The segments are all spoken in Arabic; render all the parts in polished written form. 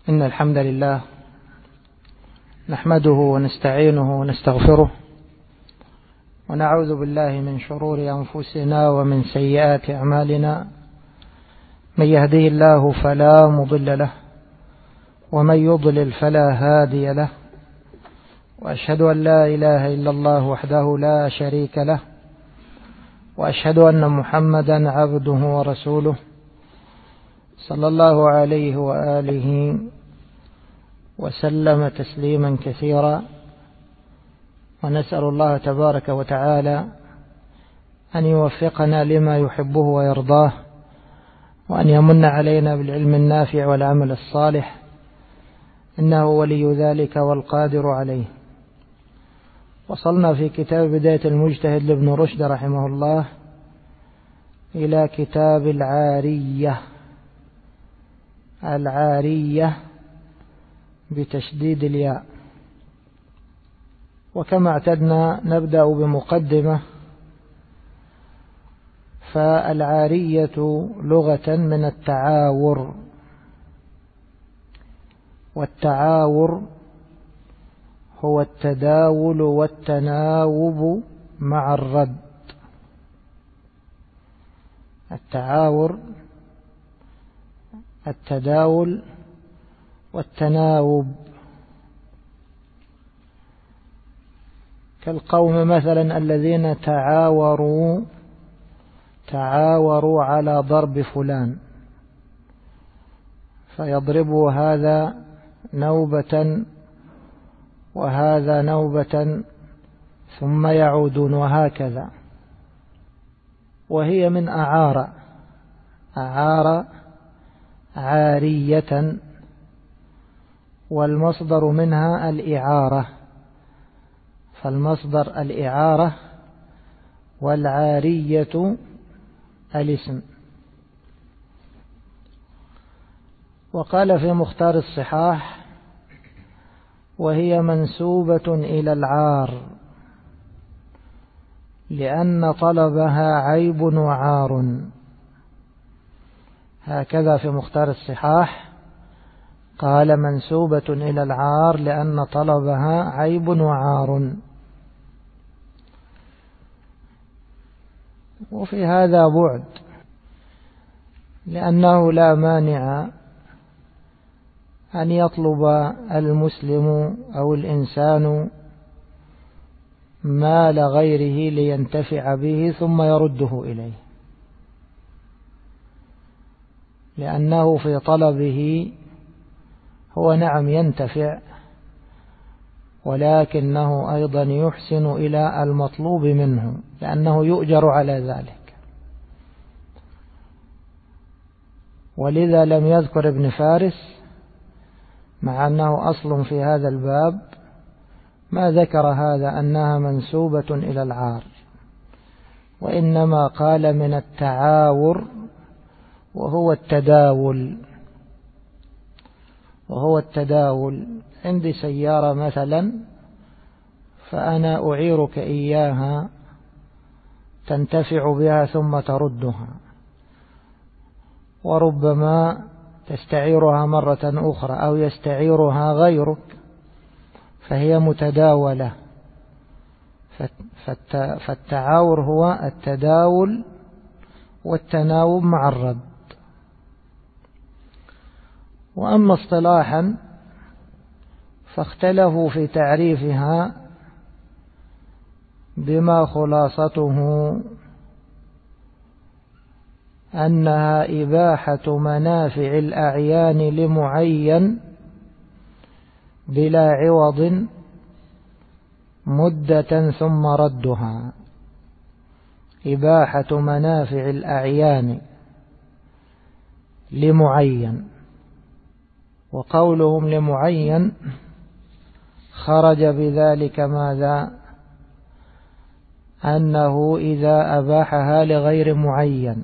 إن الحمد لله نحمده ونستعينه ونستغفره ونعوذ بالله من شرور أنفسنا ومن سيئات أعمالنا. من يهده الله فلا مضل له ومن يضلل فلا هادي له، وأشهد أن لا إله إلا الله وحده لا شريك له، وأشهد أن محمدا عبده ورسوله صلى الله عليه وآله وسلم تسليما كثيرا. ونسأل الله تبارك وتعالى أن يوفقنا لما يحبه ويرضاه، وأن يمن علينا بالعلم النافع والعمل الصالح، إنه ولي ذلك والقادر عليه. وصلنا في كتاب بداية المجتهد لابن رشد رحمه الله إلى كتاب العارية بتشديد الياء. وكما اعتدنا نبدأ بمقدمة. فالعارية لغة من التعاور، والتعاور هو التداول والتناوب مع الرد. التعاور التداول والتناوب، كالقوم مثلا الذين تعاوروا على ضرب فلان، فيضربوا هذا نوبة وهذا نوبة ثم يعودون، وهكذا. وهي من أعار عارية، والمصدر منها الإعارة، فالمصدر الإعارة والعارية الاسم. وقال في مختار الصحاح: وهي منسوبة إلى العار لأن طلبها عيب وعار. هكذا في مختار الصحاح قال: منسوبة إلى العار لأن طلبها عيب وعار. وفي هذا بعد، لأنه لا مانع أن يطلب المسلم أو الإنسان مال غيره لينتفع به ثم يرده إليه، لأنه في طلبه هو نعم ينتفع، ولكنه أيضا يحسن إلى المطلوب منه، لأنه يؤجر على ذلك. ولذا لم يذكر ابن فارس، مع أنه أصل في هذا الباب، ما ذكر هذا أنها منسوبة إلى العار، وإنما قال من التعاور، وهو التداول. عندي سيارة مثلا، فأنا أعيرك إياها تنتفع بها ثم تردها، وربما تستعيرها مرة أخرى أو يستعيرها غيرك، فهي متداولة. فالتعاور هو التداول والتناوب مع الرد. وأما اصطلاحا فاختلفوا في تعريفها، بما خلاصته أنها إباحة منافع الأعيان لمعين بلا عوض مدة ثم ردها. إباحة منافع الأعيان لمعين، وقولهم لمعين خرج بذلك ماذا؟ أنه إذا أباحها لغير معين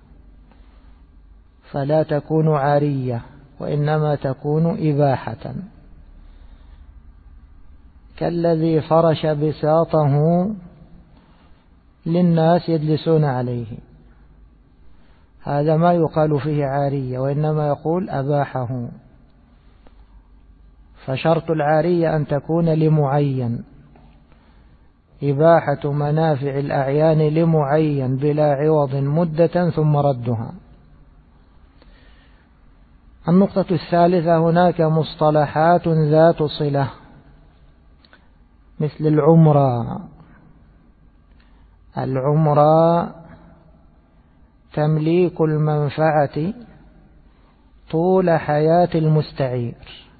فلا تكون عارية، وإنما تكون إباحة، كالذي فرش بساطه للناس يجلسون عليه، هذا ما يقال فيه عارية، وإنما يقول أباحه. فشرط العارية أن تكون لمعين، إباحة منافع الأعيان لمعين بلا عوض مدة ثم ردها. النقطة الثالثة: هناك مصطلحات ذات صلة مثل العمرة. العمرة تمليك المنفعة طول حياة المستعير،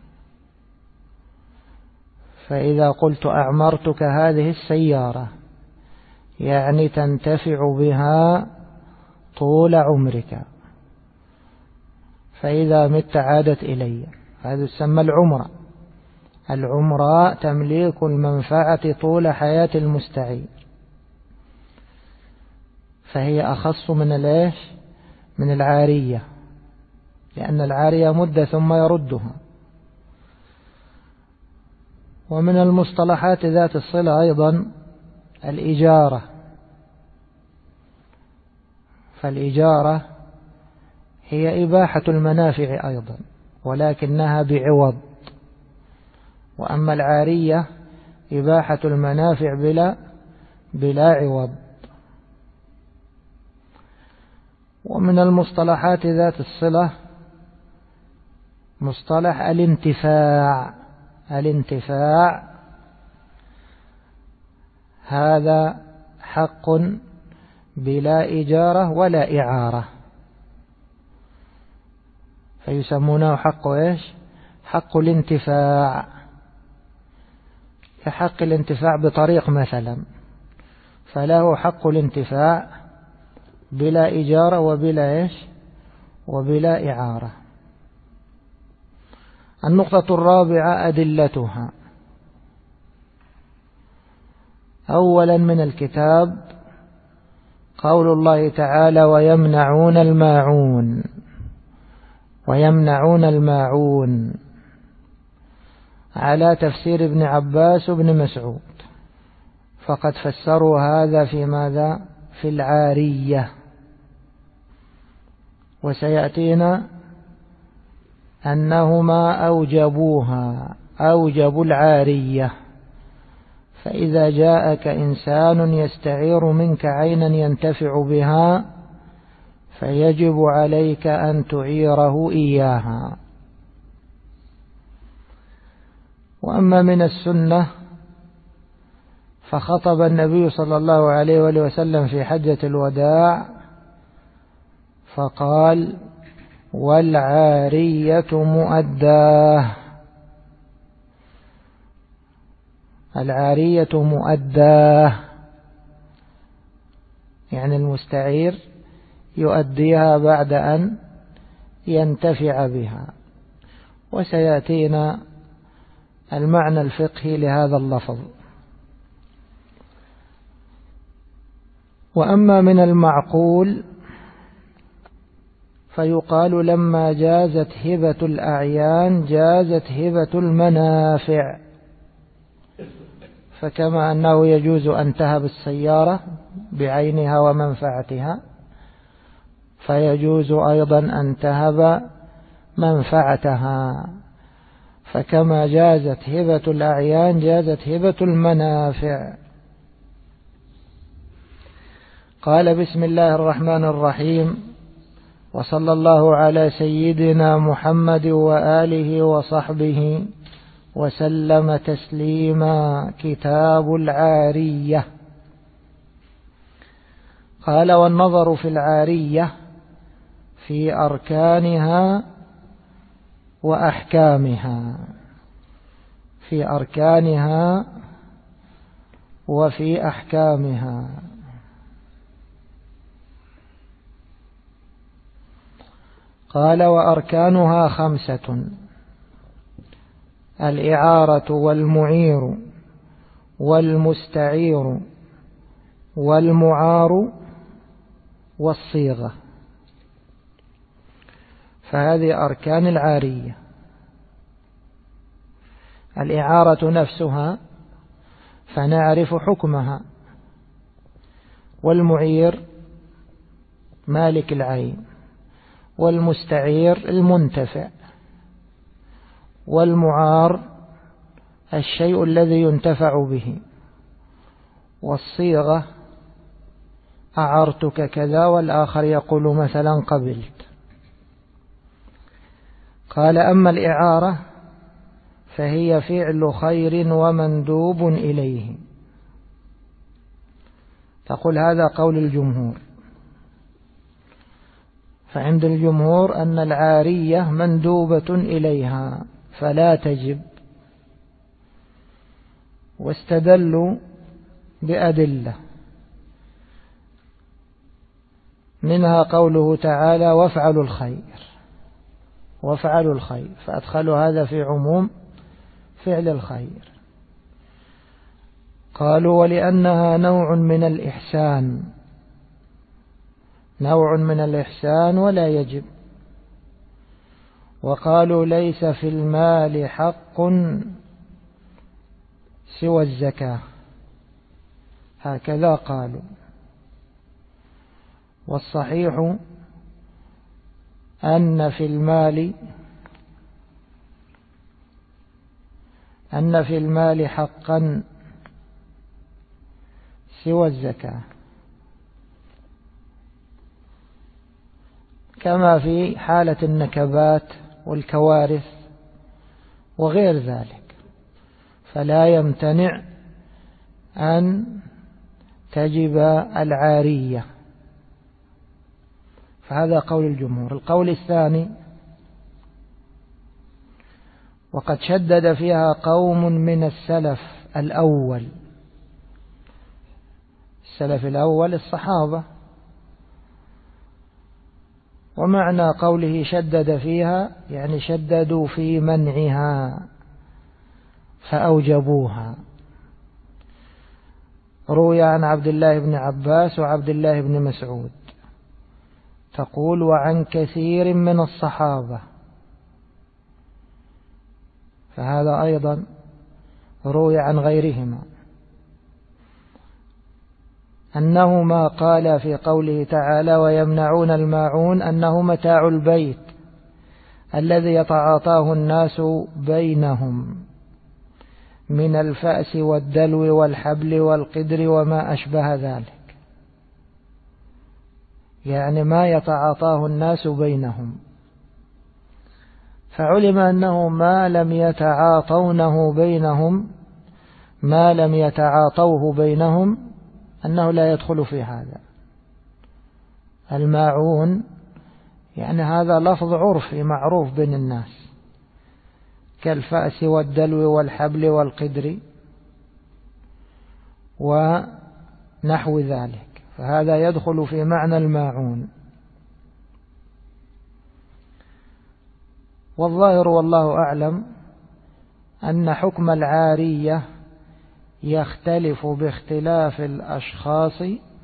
فإذا قلت أعمرتك هذه السيارة يعني تنتفع بها طول عمرك، فإذا مت عادت إلي. هذا يسمى العمرة. العمرة تمليك المنفعة طول حياة المستعير، فهي أخص من العارية، لأن العارية مدة ثم يردها. ومن المصطلحات ذات الصلة أيضا الإجارة. فالإجارة هي إباحة المنافع أيضا، ولكنها بعوض. وأما العارية إباحة المنافع بلا عوض. ومن المصطلحات ذات الصلة مصطلح الانتفاع. الانتفاع هذا حق بلا إجارة ولا إعارة، فيسمونه حق حق الانتفاع، كحق الانتفاع بطريق مثلا، فله حق الانتفاع بلا إجارة وبلا إعارة. النقطة الرابعة: أدلتها. أولا من الكتاب قول الله تعالى: ويمنعون الماعون، على تفسير ابن عباس وابن مسعود، فقد فسروا هذا في ماذا؟ في العارية. وسيأتينا أنهما أوجبوا العارية. فإذا جاءك إنسان يستعير منك عينا ينتفع بها فيجب عليك أن تعيره إياها. وأما من السنة فخطب النبي صلى الله عليه وآله وسلم في حجة الوداع فقال: والعارية مؤداه. العارية مؤداه يعني المستعير يؤديها بعد أن ينتفع بها. وسيأتينا المعنى الفقهي لهذا اللفظ. وأما من المعقول فيقال: لما جازت هبة الأعيان جازت هبة المنافع. فكما أنه يجوز أن تهب السيارة بعينها ومنفعتها، فيجوز أيضا أن تهب منفعتها. فكما جازت هبة الأعيان جازت هبة المنافع. قال: بسم الله الرحمن الرحيم، وصلى الله على سيدنا محمد وآله وصحبه وسلم تسليما. كتاب العارية. قال: والنظر في العارية في أركانها وأحكامها. في أركانها وفي أحكامها. قال: وأركانها 5: الإعارة والمعير والمستعير والمعار والصيغة. فهذه أركان العارية. الإعارة نفسها فنعرف حكمها، والمعير مالك العين، والمستعير المنتفع، والمعار الشيء الذي ينتفع به، والصيغة أعرتك كذا، والآخر يقول مثلا قبلت. قال أما الإعارة فهي فعل خير ومندوب إليه. تقول هذا قول الجمهور. فعند الجمهور أن العارية مندوبة إليها فلا تجب، واستدلوا بأدلة، منها قوله تعالى وافعلوا الخير، فأدخلوا هذا في عموم فعل الخير. قالوا ولأنها نوع من الإحسان ولا يجب. وقالوا ليس في المال حق سوى الزكاة، هكذا قالوا. والصحيح أن في المال حقا سوى الزكاة، كما في حالة النكبات والكوارث وغير ذلك، فلا يمتنع أن تجب العارية. فهذا قول الجمهور. القول الثاني، وقد شدد فيها قوم من السلف الأول الصحابة، ومعنى قوله شدد فيها يعني شددوا في منعها فأوجبوها. روي عن عبد الله بن عباس وعبد الله بن مسعود، تقول وعن كثير من الصحابة، فهذا أيضا روي عن غيرهما، أنهما قال في قوله تعالى ويمنعون الماعون أنه متاع البيت الذي يتعاطاه الناس بينهم من الفأس والدلو والحبل والقدر وما أشبه ذلك، يعني ما يتعاطاه الناس بينهم. فعلم أنه ما لم يتعاطوه بينهم أنه لا يدخل في هذا. الماعون يعني هذا لفظ عرفي معروف بين الناس، كالفأس والدلو والحبل والقدر ونحو ذلك، فهذا يدخل في معنى الماعون. والظاهر والله أعلم أن حكم العارية يختلف باختلاف الأشخاص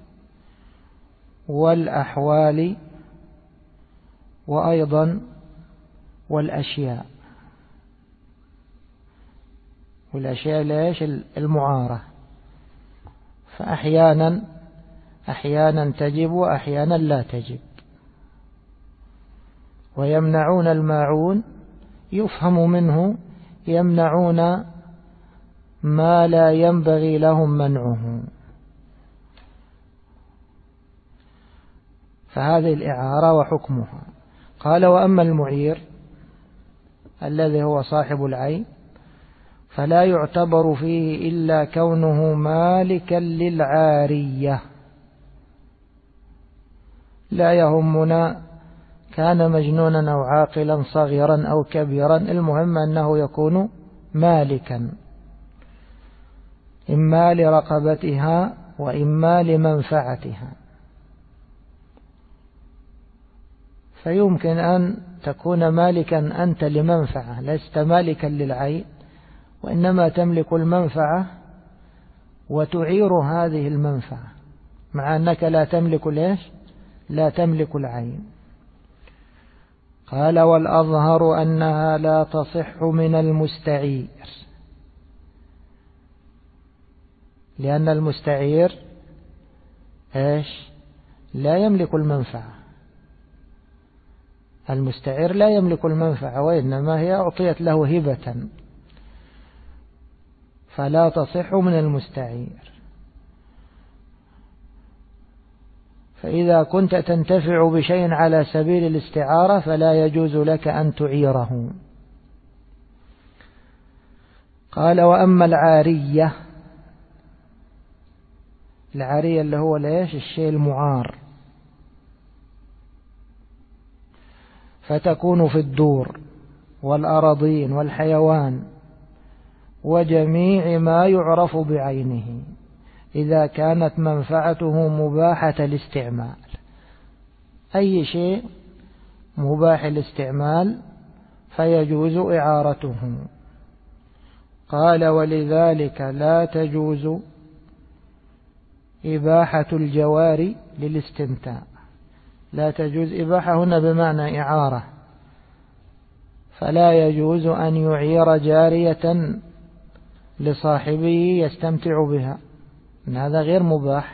والأحوال وأيضا والأشياء ليش المعارة، فأحيانا تجب وأحيانا لا تجب. ويمنعون الماعون يفهم منه يمنعون ما لا ينبغي لهم منعه، فهذه الإعارة وحكمها. قال وأما المعير الذي هو صاحب العين فلا يعتبر فيه إلا كونه مالكا للعارية، لا يهمنا كان مجنونا أو عاقلا صغيرا أو كبيرا، المهم أنه يكون مالكا، إما لرقبتها وإما لمنفعتها. فيمكن أن تكون مالكا أنت لمنفعة، لست مالكا للعين، وإنما تملك المنفعة وتعير هذه المنفعة، مع أنك لا تملك العين. قال والأظهر أنها لا تصح من المستعير، لأن المستعير لا يملك المنفعة، المستعير لا يملك المنفعة، وإنما هي أعطيت له هبة. فلا تصح من المستعير. فإذا كنت تنتفع بشيء على سبيل الاستعارة فلا يجوز لك أن تعيره. قال وأما العارية، العارية اللي هو ليش الشيء المعار، فتكون في الدور والأراضين والحيوان وجميع ما يعرف بعينه إذا كانت منفعته مباحة الاستعمال. أي شيء مباح الاستعمال فيجوز إعارته. قال ولذلك لا تجوز إباحة الجوار للاستمتاع. لا تجوز إباحة هنا بمعنى إعارة، فلا يجوز أن يعير جارية لصاحبه يستمتع بها، إن هذا غير مباح.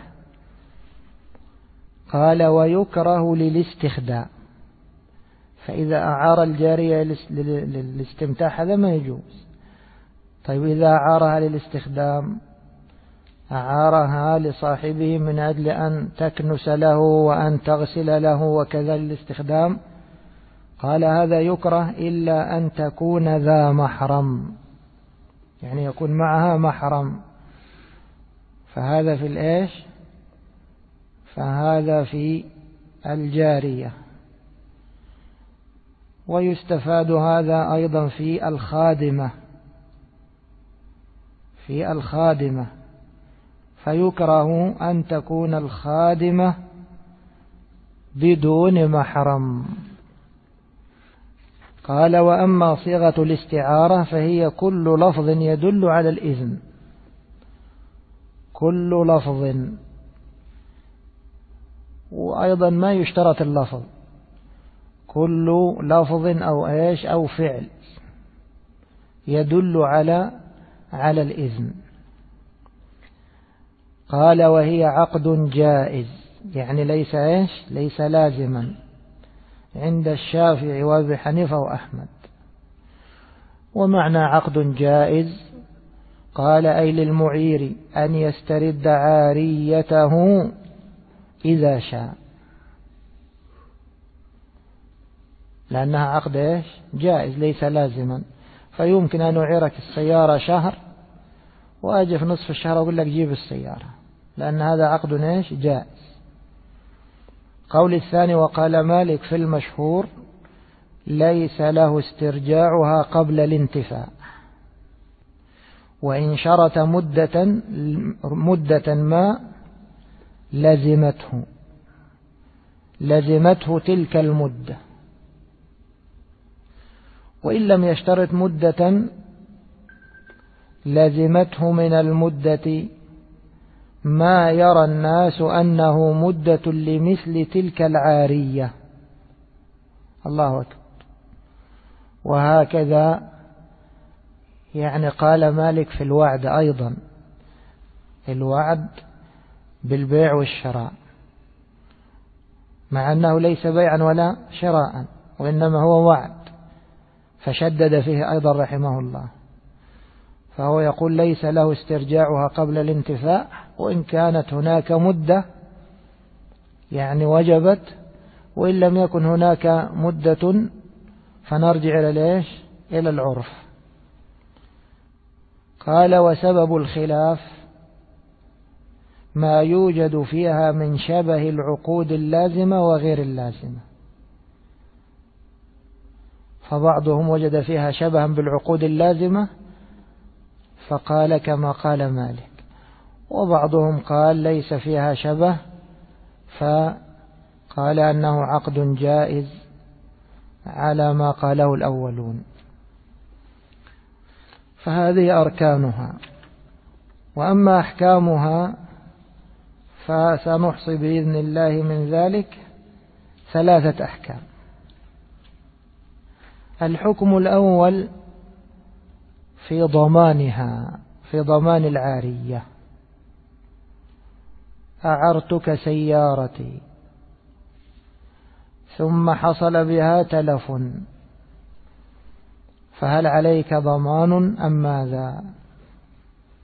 قال ويكره للاستخدام، فإذا أعار الجارية للاستمتاع هذا ما يجوز. طيب إذا أعارها للاستخدام، أعارها لصاحبه من أجل أن تكنس له وأن تغسل له وكذا للاستخدام، قال هذا يكره إلا أن تكون ذا محرم، يعني يكون معها محرم، فهذا في الإيش؟ فهذا في الجارية. ويستفاد هذا أيضا في الخادمة، في الخادمة فيكره أن تكون الخادمة بدون محرم. قال وأما صيغة الاستعارة فهي كل لفظ يدل على الإذن، كل لفظ، وأيضا ما يشترط اللفظ، كل لفظ أو إيش أو فعل يدل على الإذن. قال وهي عقد جائز، يعني ليس إيش ليس لازما عند الشافعي وابي حنيفة وأحمد. ومعنى عقد جائز قال أي للمعير أن يسترد عاريته إذا شاء، لأنها عقد إيش جائز ليس لازما. فيمكن أن أعيرك السيارة شهر وأجي في نصف الشهر أقول لك جيب السيارة، لأن هذا عقد إيش جائز. قول الثاني وقال مالك في المشهور ليس له استرجاعها قبل الانتفاع، وإن شرط مدة ما لزمته تلك المدة، وإن لم يشترط مدة لزمته من المدة ما يرى الناس أنه مدة لمثل تلك العارية. الله أكبر. وهكذا يعني قال مالك في الوعد أيضا، الوعد بالبيع والشراء، مع أنه ليس بيعا ولا شراء وإنما هو وعد، فشدد فيه أيضا رحمه الله. فهو يقول ليس له استرجاعها قبل الانتفاع، وإن كانت هناك مدة يعني وجبت، وإن لم يكن هناك مدة فنرجع إلى العرف. قال وسبب الخلاف ما يوجد فيها من شبه العقود اللازمة وغير اللازمة، فبعضهم وجد فيها شبها بالعقود اللازمة فقال كما قال مالك، وبعضهم قال ليس فيها شبه فقال أنه عقد جائز على ما قاله الأولون. فهذه أركانها. وأما أحكامها فسنحصي بإذن الله من ذلك 3 أحكام. الحكم الأول في ضمانها، في ضمان العارية. أعرتك سيارتي ثم حصل بها تلف، فهل عليك ضمان أم ماذا؟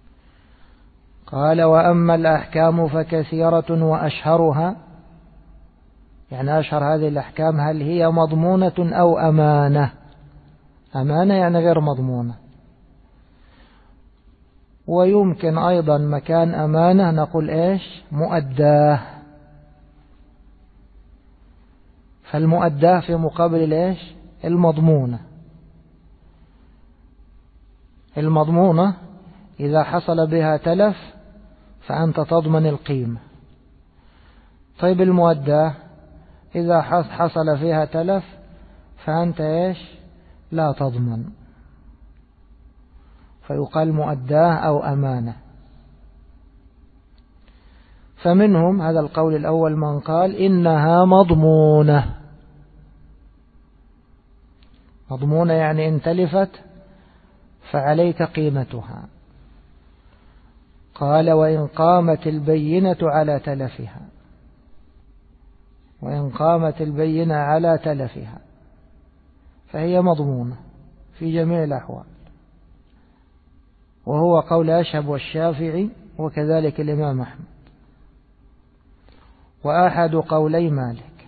قال وأما الأحكام فكثيرة وأشهرها، يعني أشهر هذه الأحكام هل هي مضمونة أو أمانة؟ أمانة يعني غير مضمونة. ويمكن أيضا مكان أمانة نقول إيش؟ مؤداه. فالمؤداه في مقابل إيش؟ المضمونة. المضمونة إذا حصل بها تلف فأنت تضمن القيمة. طيب المؤداه إذا حصل فيها تلف فأنت إيش؟ لا تضمن. فيقال مؤداه أو أمانة. فمنهم هذا القول الأول من قال إنها مضمونة. مضمونة يعني إن تلفت فعليك قيمتها. قال وإن قامت البينة على تلفها، وإن قامت البينة على تلفها فهي مضمونة في جميع الأحوال، وهو قول أشهب والشافعي وكذلك الإمام أحمد وأحد قولي مالك.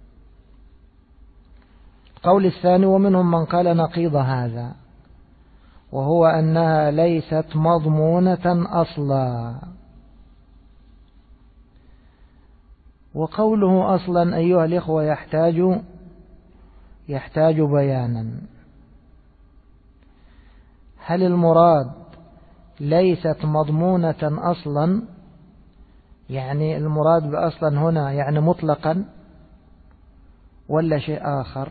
القول الثاني ومنهم من قال نقيض هذا، وهو أنها ليست مضمونة أصلا. وقوله أصلا أيها الإخوة يحتاج بيانا. هل المراد ليست مضمونة أصلا يعني المراد بأصلا هنا يعني مطلقا ولا شيء آخر؟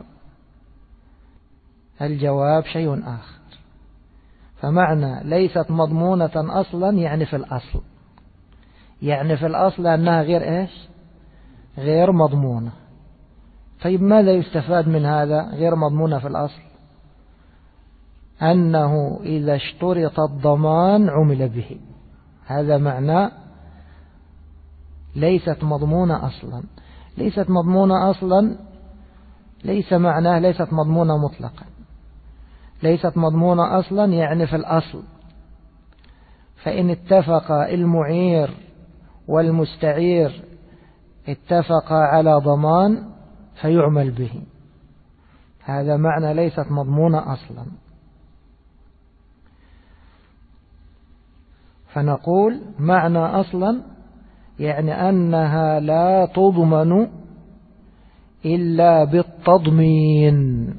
الجواب شيء آخر. فمعنى ليست مضمونة أصلا يعني في الأصل، يعني في الأصل أنها غير إيش؟ غير مضمونة. طيب ماذا يستفاد من هذا غير مضمونة في الأصل؟ أنه إذا اشترط الضمان عمل به. هذا معنى ليست مضمونة أصلا. ليست مضمونة أصلا ليس معناه ليست مضمونة مطلقا. ليست مضمونة أصلا يعني في الأصل. فإن اتفق المعير والمستعير اتفق على ضمان فيعمل به. هذا معنى ليست مضمونة أصلا. فنقول معنى أصلا يعني أنها لا تضمن إلا بالتضمين.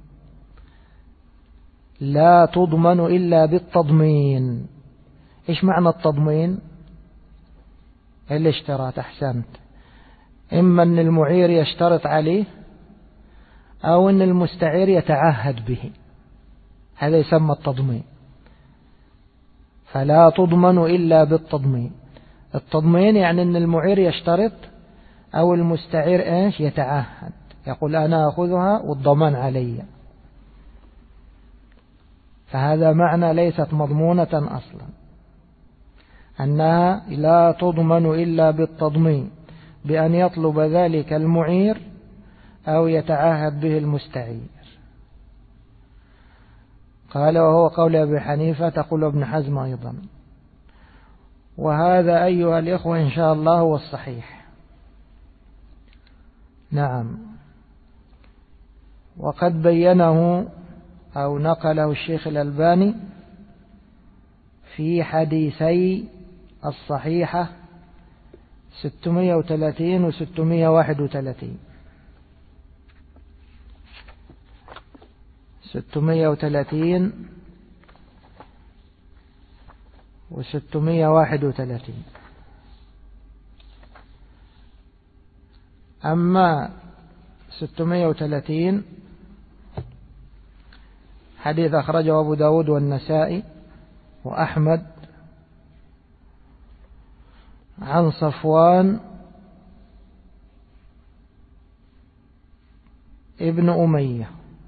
لا تضمن إلا بالتضمين. إيش معنى التضمين؟ الاشتراط. أحسنت. إما أن المعير يشترط عليه أو أن المستعير يتعهد به، هذا يسمى التضمين. فلا تضمن إلا بالتضمين. التضمين يعني أن المعير يشترط أو المستعير إيش؟ يتعهد، يقول أنا أخذها والضمان علي. فهذا معنى ليست مضمونة أصلا، أنها لا تضمن إلا بالتضمين، بأن يطلب ذلك المعير أو يتعهد به المستعير. قال وهو قول أبي حنيفة، تقول ابن حزم أيضا. وهذا أيها الإخوة إن شاء الله هو الصحيح. نعم. وقد بينه أو نقله الشيخ الألباني في حديثي الصحيحة 630 و 631. 630 و 631. أما 630 حديث أخرجه أبو داود والنسائي وأحمد عن صفوان ابن أمية.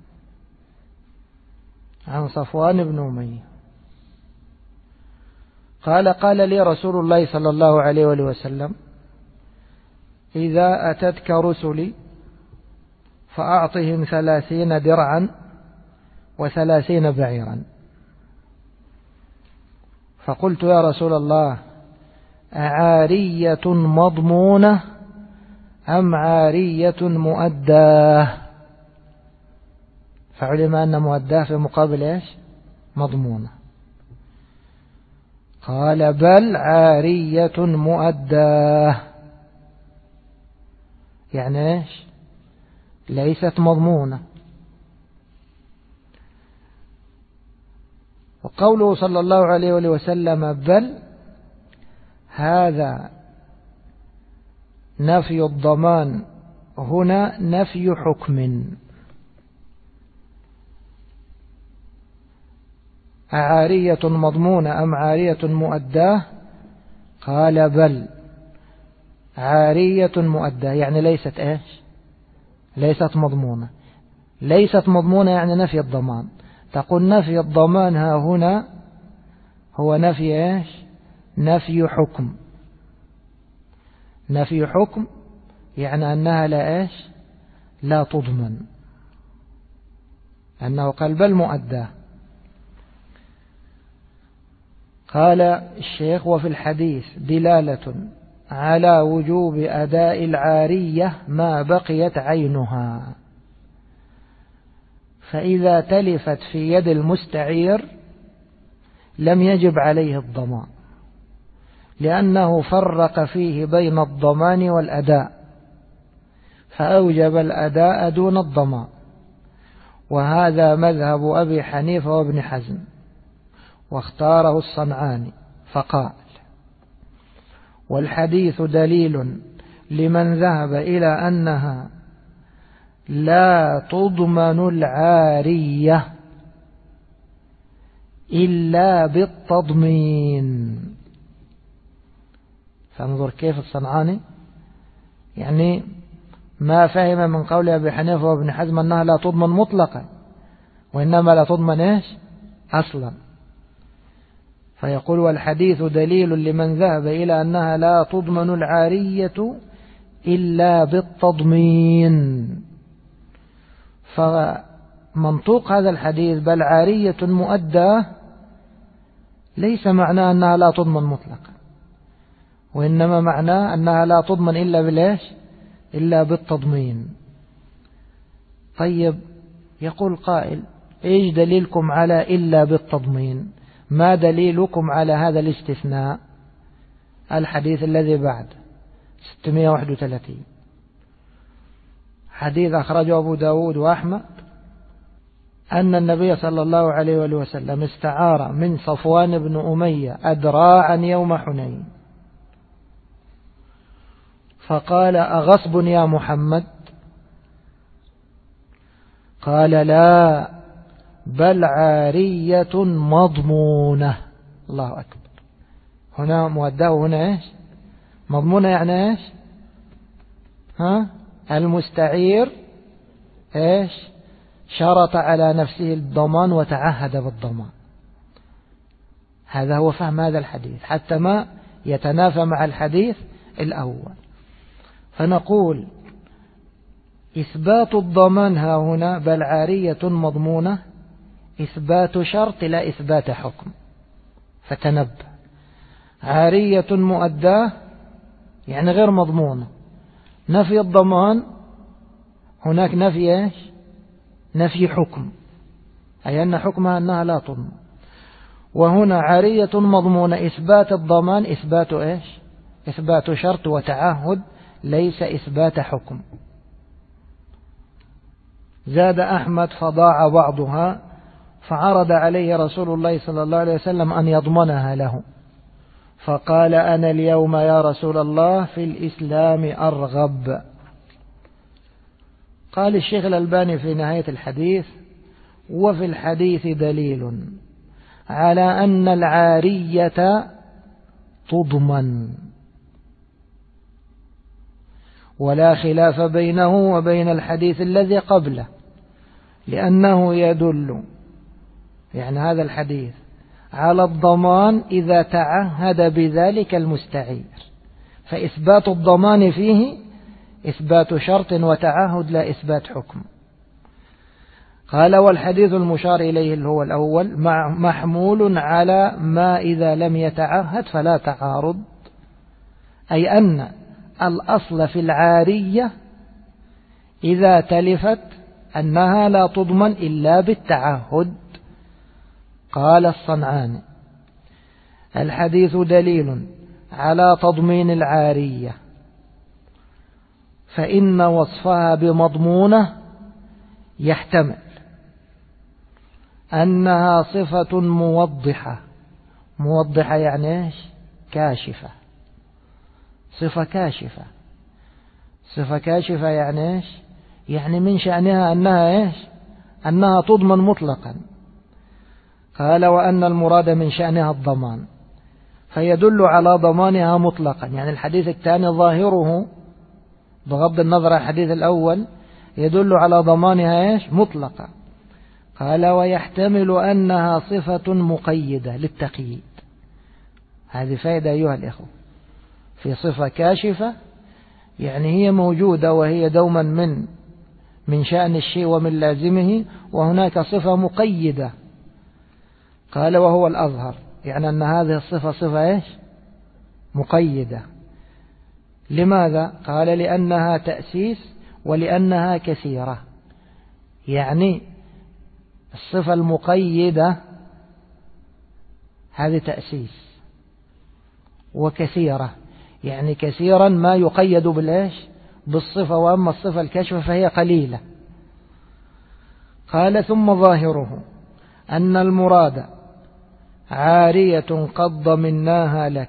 عن صفوان بن أمية قال لي رسول الله صلى الله عليه وسلم: إذا أتتك رسلي فأعطهم 30 درعا و30 بعيرا. فقلت: يا رسول الله، عارية مضمونة أم عارية مؤداه؟ فعلم أن مؤداه في مقابل إيش؟ مضمونة. قال بل عارية مؤداه، يعني إيش؟ ليست مضمونة. وقوله صلى الله عليه وسلم بل، هذا نفي الضمان، هنا نفي حكم. أعارية مضمونة أم عارية مؤداه؟ قال بل عارية مؤداه، يعني ليست إيش؟ ليست مضمونة. ليست مضمونة يعني نفي الضمان. تقول نفي الضمان ها هنا هو نفي إيش؟ نفي حكم. نفي حكم يعني أنها لا إيش؟ لا تضمن. أنه قال بل مؤداه. قال الشيخ وفي الحديث دلالة على وجوب أداء العارية ما بقيت عينها، فإذا تلفت في يد المستعير لم يجب عليه الضمان، لأنه فرق فيه بين الضمان والأداء، فأوجب الأداء دون الضمان. وهذا مذهب أبي حنيفة وابن حزم، واختاره الصنعاني فقال والحديث دليل لمن ذهب إلى أنها لا تضمن العارية إلا بالتضمين. فانظر كيف الصنعاني يعني ما فهم من قول أبي حنيفة وابن حزم أنها لا تضمن مطلقا، وإنما لا تضمن إيش؟ أصلا. فيقول والحديث دليل لمن ذهب إلى أنها لا تضمن العارية إلا بالتضمين. فمنطوق هذا الحديث بل عارية مؤداه ليس معناه أنها لا تضمن مطلقا، وإنما معناه أنها لا تضمن إلا بالإيش؟ إلا بالتضمين. طيب يقول قائل إيش دليلكم على إلا بالتضمين؟ ما دليلكم على هذا الاستثناء؟ الحديث الذي بعد 631 حديث أخرجه أبو داود وأحمد أن النبي صلى الله عليه وسلم استعار من صفوان بن أمية أدراعا يوم حنين، فقال أغصب يا محمد؟ قال لا بل عارية مضمونة. الله أكبر. هنا مؤداه هنا إيش؟ مضمونة يعني إيش؟ المستعير إيش؟ شرط على نفسه الضمان وتعهد بالضمان. هذا هو فهم هذا الحديث حتى ما يتنافى مع الحديث الأول. فنقول إثبات الضمان ها هنا بل عارية مضمونة إثبات شرط لا إثبات حكم. فتنبه، عارية مؤداه يعني غير مضمونة. نفي الضمان هناك نفي إيش؟ نفي حكم، أي أن حكمها أنها لا تضمن. وهنا عارية مضمونة إثبات الضمان إثبات إيش؟ إثبات شرط وتعهد ليس إثبات حكم. زاد أحمد فضاع بعضها، فعرض عليه رسول الله صلى الله عليه وسلم أن يضمنها له، فقال أنا اليوم يا رسول الله في الإسلام أرغب. قال الشيخ الألباني في نهاية الحديث وفي الحديث دليل على أن العارية تضمن، ولا خلاف بينه وبين الحديث الذي قبله، لأنه يدل يعني هذا الحديث على الضمان إذا تعهد بذلك المستعير، فإثبات الضمان فيه إثبات شرط وتعهد لا إثبات حكم. قال والحديث المشار إليه اللي هو الأول محمول على ما إذا لم يتعهد فلا تعارض أي أن الأصل في العارية إذا تلفت أنها لا تضمن إلا بالتعهد. قال الصنعاني: الحديث دليل على تضمين العارية، فإن وصفها بمضمونة يحتمل أنها صفة موضحة. موضحة يعني إيش؟ كاشفة. صفة كاشفة. صفة كاشفة يعني إيش؟ يعني من شأنها أنها إيش؟ أنها تضمن مطلقا. قال: وأن المراد من شأنها الضمان، فيدل على ضمانها مطلقا. يعني الحديث الثاني ظاهره بغض النظر عن الحديث الأول يدل على ضمانها إيش؟ مطلقا. قال: ويحتمل أنها صفة مقيدة للتقييد. هذه فائدة أيها الإخوة، في صفة كاشفة يعني هي موجودة وهي دوما من شأن الشيء ومن لازمه، وهناك صفة مقيدة. قال: وهو الأظهر، يعني أن هذه الصفة صفة إيش؟ مقيدة. لماذا؟ قال: لأنها تأسيس ولأنها كثيرة. يعني الصفة المقيدة هذه تأسيس، وكثيرة يعني كثيرا ما يقيد بالإيش؟ بالصفة. وأما الصفة الكاشفة فهي قليلة. قال: ثم ظاهره أن المراد عارية قد ضمناها لك،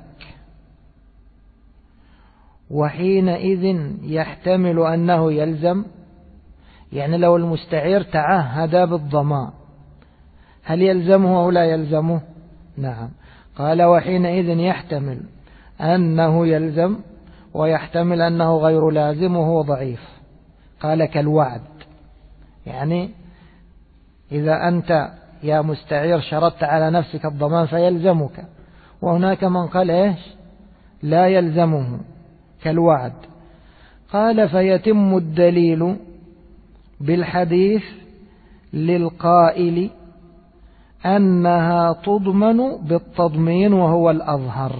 وحينئذ يحتمل أنه يلزم. يعني لو المستعير تعهد بالضمان هل يلزمه أو لا يلزمه؟ نعم. قال: وحينئذ يحتمل أنه يلزم، ويحتمل أنه غير لازم وهو ضعيف. قال: كالوعد، يعني إذا أنت يا مستعير شرطت على نفسك الضمان فيلزمك، وهناك من قال إيش؟ لا يلزمه، كالوعد. قال: فيتم الدليل بالحديث للقائل أنها تضمن بالتضمين وهو الأظهر،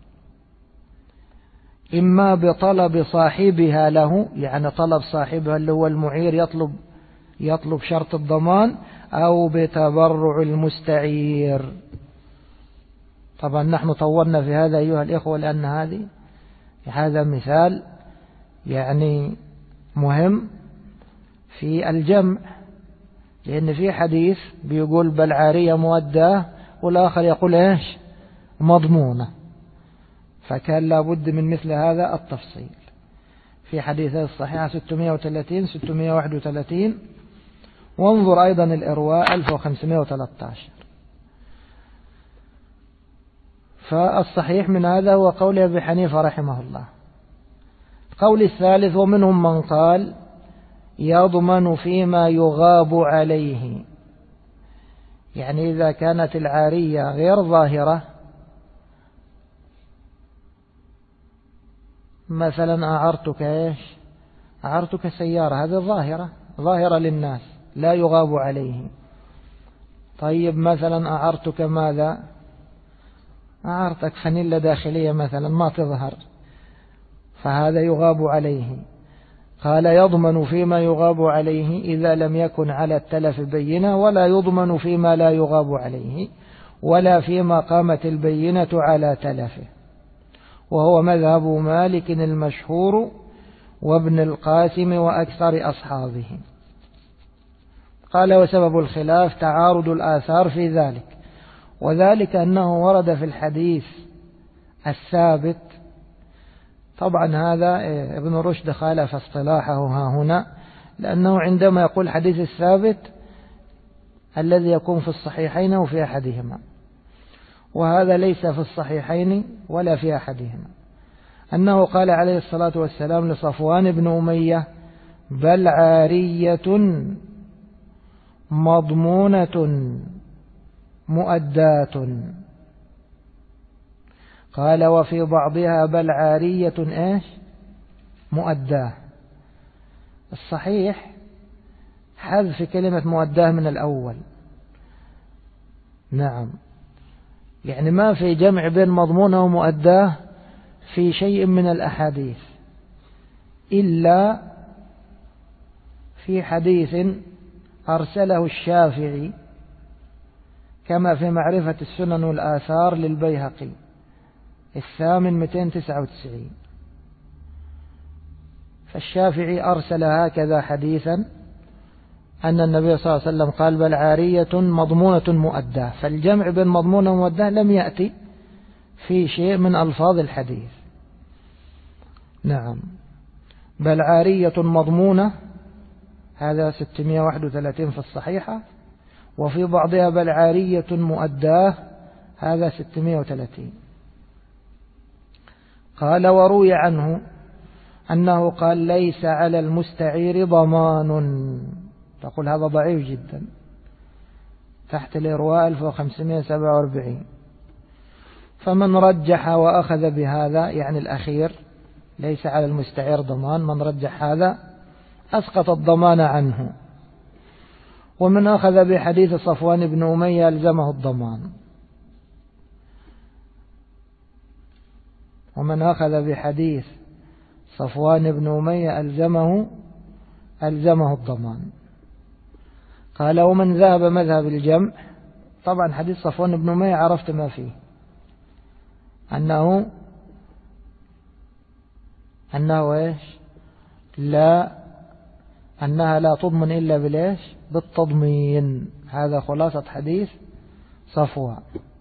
إما بطلب صاحبها له، يعني طلب صاحبها اللي هو المعير يطلب شرط الضمان، أو بتبرع المستعير. طبعا نحن طولنا في هذا أيها الإخوة، لأن هذا مثال يعني مهم في الجمع، لأن في حديث بيقول بل عارية موداه، والآخر يقول إيش؟ مضمونة. فكان لابد من مثل هذا التفصيل في حديثه الصحيحة 630 631. وانظر أيضا الإرواء 1513. فالصحيح من هذا هو قول أبي حنيفة رحمه الله. القول الثالث: ومنهم من قال يضمن فيما يغاب عليه. يعني إذا كانت العارية غير ظاهرة، مثلا أعرتك إيش؟ أعرتك سيارة، هذه ظاهرة للناس لا يغاب عليه. طيب مثلا أعرتك ماذا؟ أعرتك فانيلا داخلية مثلا ما تظهر، فهذا يغاب عليه. قال: يضمن فيما يغاب عليه إذا لم يكن على التلف بينة، ولا يضمن فيما لا يغاب عليه، ولا فيما قامت البينة على تلفه، وهو مذهب مالك المشهور وابن القاسم وأكثر أصحابه. قال: وسبب الخلاف تعارض الآثار في ذلك، وذلك أنه ورد في الحديث الثابت. طبعا هذا ابن رشد خالف اصطلاحه ها هنا، لأنه عندما يقول حديث الثابت الذي يكون في الصحيحين وفي أحدهما، وهذا ليس في الصحيحين ولا في أحدهما، أنه قال عليه الصلاة والسلام لصفوان بن أمية: بل عارية مضمونة مؤداة. قال: وفي بعضها بل عارية إيش؟ مؤداه. الصحيح حذف كلمة مؤداه من الأول. نعم، يعني ما في جمع بين مضمونة ومؤداه في شيء من الأحاديث إلا في حديث أرسله الشافعي كما في معرفة السنن والآثار للبيهقي 299. فالشافعي أرسل هكذا حديثا أن النبي صلى الله عليه وسلم قال بل عارية مضمونة مؤداة، فالجمع بين مضمونة ومؤداة لم يأتي في شيء من ألفاظ الحديث. نعم، بل عارية مضمونة هذا 631 في الصحيحة، وفي بعضها بل عارية مؤداة هذا 630. قال وروي عنه أنه قال ليس على المستعير ضمان، تقول هذا ضعيف جدا تحت الإرواء 1547. فمن رجح وأخذ بهذا يعني الأخير ليس على المستعير ضمان، من رجح هذا أسقط الضمان عنه. ومن أخذ بحديث صفوان بن أمية ألزمه الضمان، ومن أخذ بحديث صفوان بن أمية ألزمه الضمان. قال ومن ذهب مذهب الجمع، طبعا حديث صفوان بن أمية عرفت ما فيه، أنه إيش؟ أنها لا تضمن إلا بالإيش؟ بالتضمين. هذا خلاصة حديث صفوان.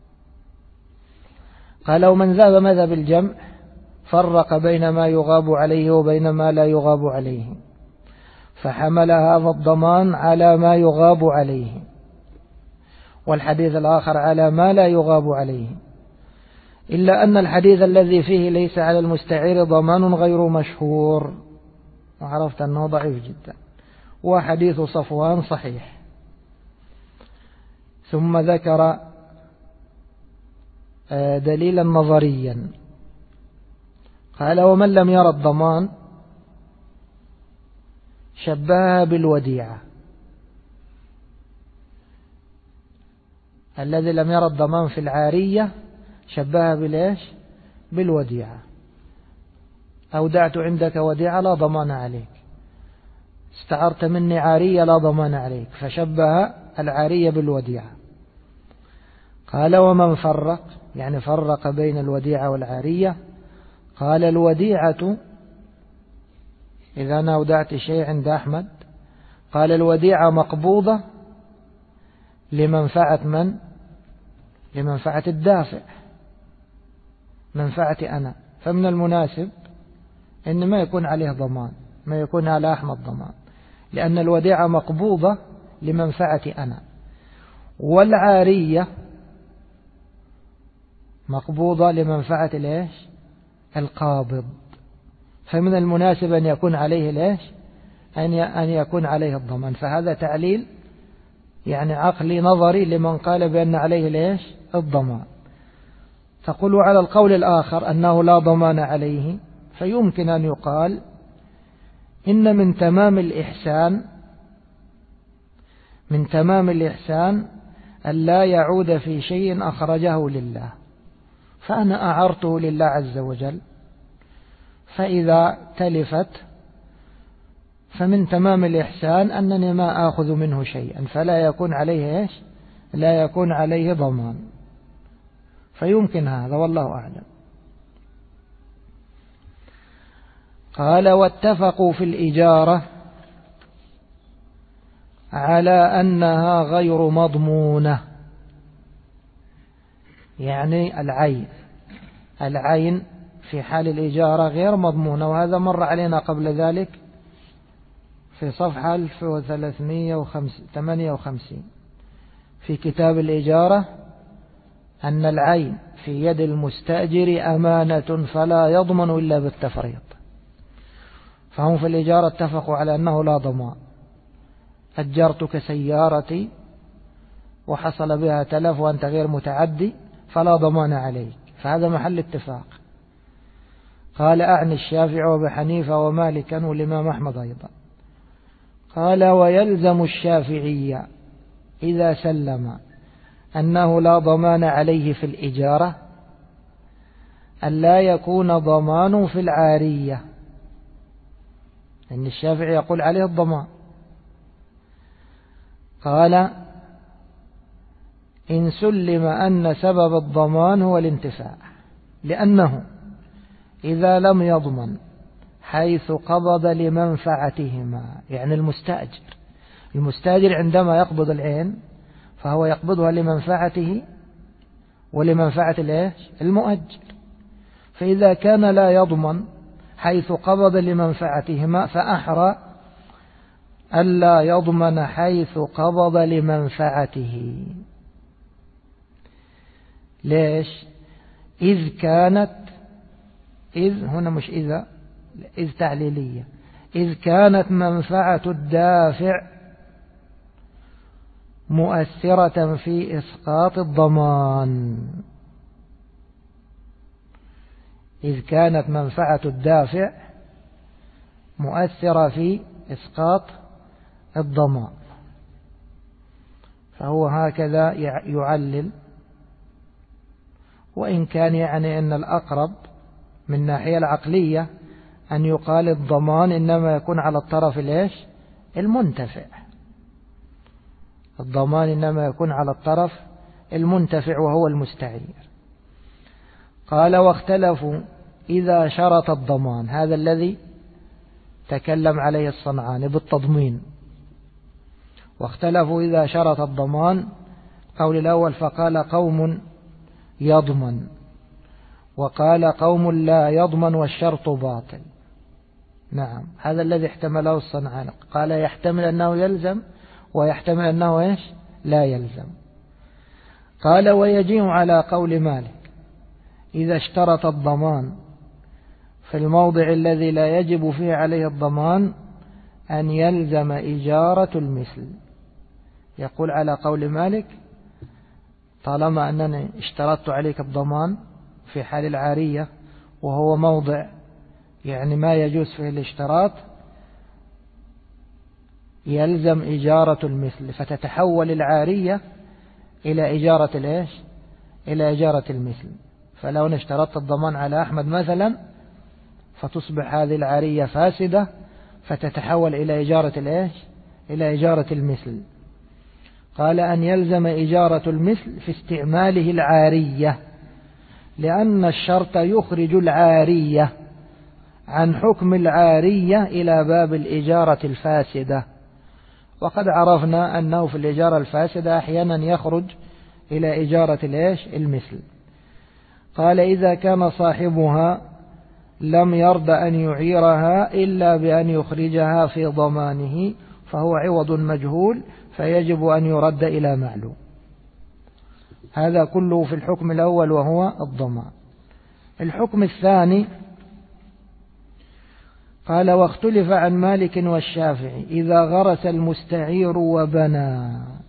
قال ومن ذهب مذهب الجمع فرق بين ما يغاب عليه وبين ما لا يغاب عليه، فحمل هذا الضمان على ما يغاب عليه، والحديث الآخر على ما لا يغاب عليه، إلا أن الحديث الذي فيه ليس على المستعير ضمان غير مشهور، وعرفت أنه ضعيف جدا، وحديث صفوان صحيح. ثم ذكر دليلا نظريا، قال ومن لم يرى الضمان شبهها بالوديعة. الذي لم يرى الضمان في العارية شبهها بالإيش؟ بالوديعة. أودعت عندك وديعة لا ضمان عليك، استعرت مني عارية لا ضمان عليك، فشبه العارية بالوديعة. قال ومن فرق يعني فرق بين الوديعة والعارية، قال الوديعة إذا أنا أودعت شيء عند أحمد، قال الوديعة مقبوضة لمنفعة من؟ لمنفعة الدافع، منفعتي أنا، فمن المناسب إن ما يكون عليه ضمان، ما يكون على أحمد ضمان، لأن الوديعة مقبوضة لمنفعتي أنا، والعارية مقبوضة لمنفعة الإيش؟ القابض، فمن المناسب أن يكون عليه الإيش؟ أن يكون عليه الضمان. فهذا تعليل يعني عقلي نظري لمن قال بأن عليه الإيش؟ الضمان. تقول على القول الآخر أنه لا ضمان عليه، فيمكن أن يقال إن من تمام الإحسان أن لا يعود في شيء أخرجه لله، فأنا أعرته لله عز وجل، فإذا تلفت فمن تمام الإحسان أنني ما آخذ منه شيئا، فلا يكون عليه إيش؟ لا يكون عليه ضمان. فيمكن هذا والله أعلم. قال واتفقوا في الإجارة على أنها غير مضمونة، يعني العين في حال الإجارة غير مضمونة، وهذا مر علينا قبل ذلك في صفحة 1358 في كتاب الإجارة، أن العين في يد المستأجر أمانة فلا يضمن إلا بالتفريط. فهم في الإجارة اتفقوا على أنه لا ضمان. أجرتك سيارتي وحصل بها تلف وأنت غير متعدي فلا ضمان عليك، فهذا محل اتفاق. قال أعني الشافعي وأبي حنيفة ومالكا والإمام أحمد أيضا. قال ويلزم الشافعي إذا سلم أنه لا ضمان عليه في الإجارة أن لا يكون ضمان في العارية، إن الشافعي يقول عليه الضمان. قال إن سلم أن سبب الضمان هو الانتفاع، لأنه إذا لم يضمن حيث قبض لمنفعتهما، يعني المستأجر عندما يقبض العين فهو يقبضها لمنفعته ولمنفعة المؤجر، فإذا كان لا يضمن حيث قبض لمنفعتهما فأحرى ألا يضمن حيث قبض لمنفعته. ليش؟ إذ هنا مش إذ تعليلية، إذ كانت منفعة الدافع مؤثرة في إسقاط الضمان. إذ كانت منفعة الدافع مؤثرة في إسقاط الضمان، فهو هكذا يعلل. وإن كان يعني أن الأقرب من الناحية العقلية أن يقال الضمان إنما يكون على الطرف المنتفع، الضمان إنما يكون على الطرف المنتفع وهو المستعير. قال واختلفوا إذا شرط الضمان، هذا الذي تكلم عليه الصنعاني بالتضمين. واختلفوا إذا شرط الضمان، قول الأول فقال قوم يضمن، وقال قوم لا يضمن والشرط باطل. نعم، هذا الذي احتمله الصنعاني، قال يحتمل أنه يلزم ويحتمل أنه لا يلزم. قال ويجيء على قول مالك إذا اشترط الضمان في الموضع الذي لا يجب فيه عليه الضمان أن يلزم إجارة المثل. يقول على قول مالك طالما أنني اشترطت عليك الضمان في حال العارية وهو موضع يعني ما يجوز فيه الاشتراط، يلزم إجارة المثل، فتتحول العارية إلى إجارة إلى إجارة المثل. فلو اشترطت الضمان على أحمد مثلا فتصبح هذه العارية فاسدة فتتحول إلى إجارة إلى إجارة المثل. قال أن يلزم إجارة المثل في استعماله العارية، لأن الشرط يخرج العارية عن حكم العارية إلى باب الإجارة الفاسدة، وقد عرفنا أنه في الإجارة الفاسدة أحيانا يخرج إلى إجارة المثل. قال إذا كان صاحبها لم يرد أن يعيرها إلا بأن يخرجها في ضمانه فهو عوض مجهول فيجب أن يرد إلى معلوم. هذا كله في الحكم الأول وهو الضمان. الحكم الثاني قال واختلف عن مالك والشافعي إذا غرس المستعير وبنى.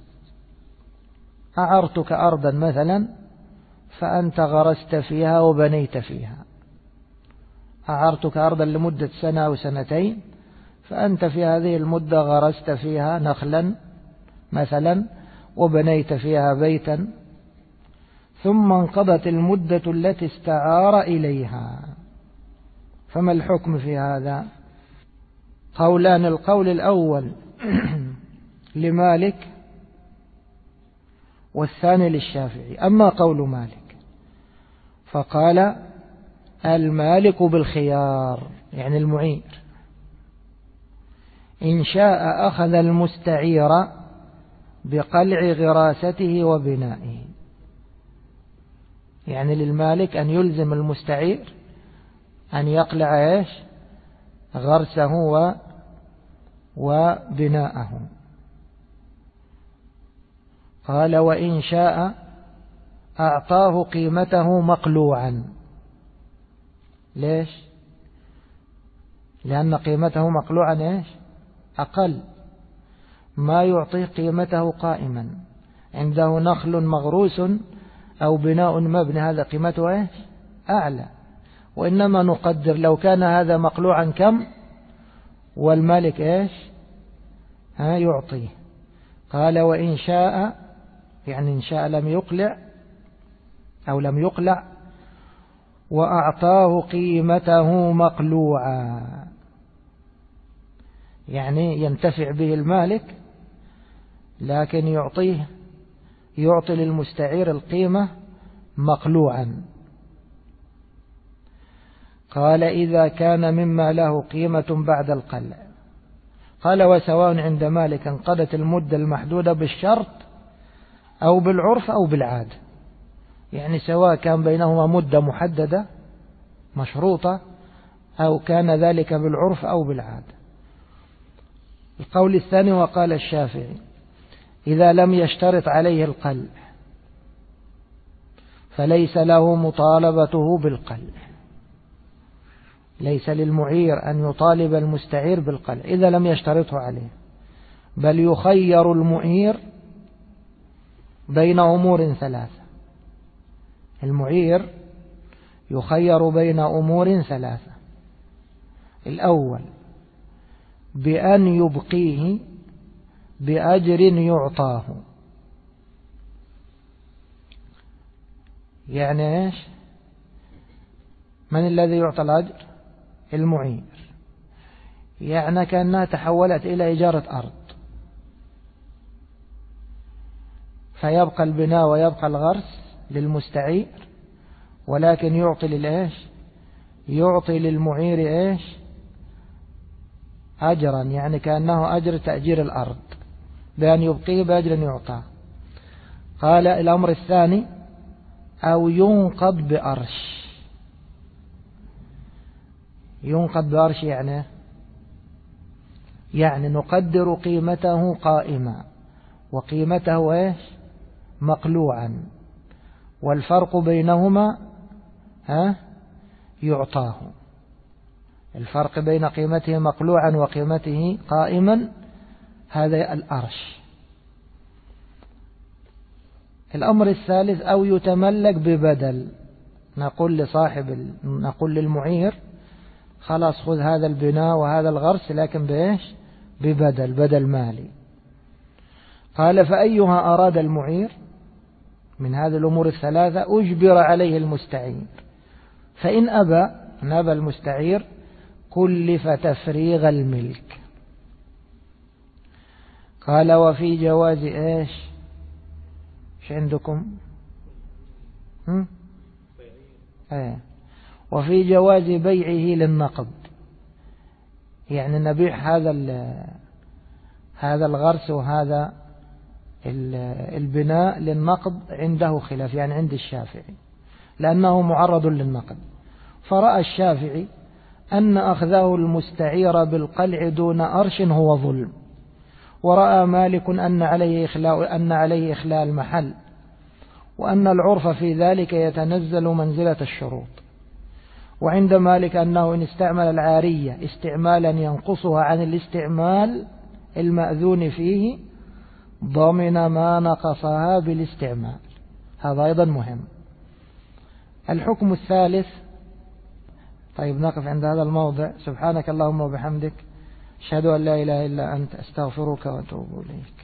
أعرتك أرضا مثلا فأنت غرست فيها وبنيت فيها، أعرتك أرضا لمدة سنة أو سنتين فأنت في هذه المدة غرست فيها نخلا مثلا وبنيت فيها بيتا، ثم انقضت المدة التي استعار إليها، فما الحكم في هذا؟ قولان، القول الأول لمالك والثاني للشافعي. أما قول مالك فقال المالك بالخيار، يعني المعير، إن شاء أخذ المستعير بقلع غراسته وبنائه، يعني للمالك أن يلزم المستعير أن يقلع غرسه وبناءه. قال وإن شاء أعطاه قيمته مقلوعا. ليش؟ لأن قيمته مقلوعا أقل، ما يعطيه قيمته قائما. عنده نخل مغروس أو بناء مبني هذا قيمته أعلى، وإنما نقدر لو كان هذا مقلوعا كم والمالك يعطيه. قال وإن شاء، يعني إن شاء لم يقلع أو لم يقلع، وأعطاه قيمته مقلوعا، يعني ينتفع به المالك لكن يعطي للمستعير القيمة مقلوعا. قال إذا كان مما له قيمة بعد القلع. قال وسواء عند مالك انقضت المدة المحدودة بالشرط أو بالعرف أو بالعادة، يعني سواء كان بينهما مدة محددة مشروطة أو كان ذلك بالعرف أو بالعادة. القول الثاني وقال الشافعي إذا لم يشترط عليه القلع فليس له مطالبته بالقلع، ليس للمعير أن يطالب المستعير بالقلع إذا لم يشترطه عليه، بل يخير المعير بين أمور ثلاثة. المعير يخير بين أمور ثلاثة: الأول بأن يبقيه بأجر يعطاه، يعني إيش؟ من الذي يعطى الأجر؟ المعير، يعني كأنها تحولت إلى إجارة أرض، فيبقى البناء ويبقى الغرس للمستعير، ولكن يعطي للإيش؟ يعطي للمعير إيش؟ أجرا، يعني كأنه أجر تأجير الأرض بأن يبقيه بأجر يعطاه. قال الأمر الثاني أو ينقض بأرش. ينقض بأرش يعني نقدر قيمته قائمة وقيمته إيش؟ مقلوعا، والفرق بينهما يعطاه. الفرق بين قيمته مقلوعا وقيمته قائما هذا الأرش. الأمر الثالث أو يتملك ببدل، نقول للمعير خلاص خذ هذا البناء وهذا الغرس لكن بإيش؟ بدل مالي. قال فأيها أراد المعير من هذه الأمور الثلاثة أجبر عليه المستعير، فإن أبى المستعير كلف تفريغ الملك. قال وفي جواز إيش عندكم؟ وفي جواز بيعه للنقد، يعني نبيع هذا الغرس وهذا البناء للنقد عنده خلاف، يعني عند الشافعي لأنه معرض للنقد. فرأى الشافعي أن أخذه المستعير بالقلع دون أرش هو ظلم، ورأى مالك أن عليه إخلاء المحل، وأن العرف في ذلك يتنزل منزلة الشروط. وعند مالك أنه إن استعمل العارية استعمالا ينقصها عن الاستعمال المأذون فيه ضمن ما نقصها بالاستعمال. هذا أيضا مهم. الحكم الثالث. طيب نقف عند هذا الموضع. سبحانك اللهم وبحمدك أشهد أن لا إله إلا أنت أستغفرك وأتوب إليك.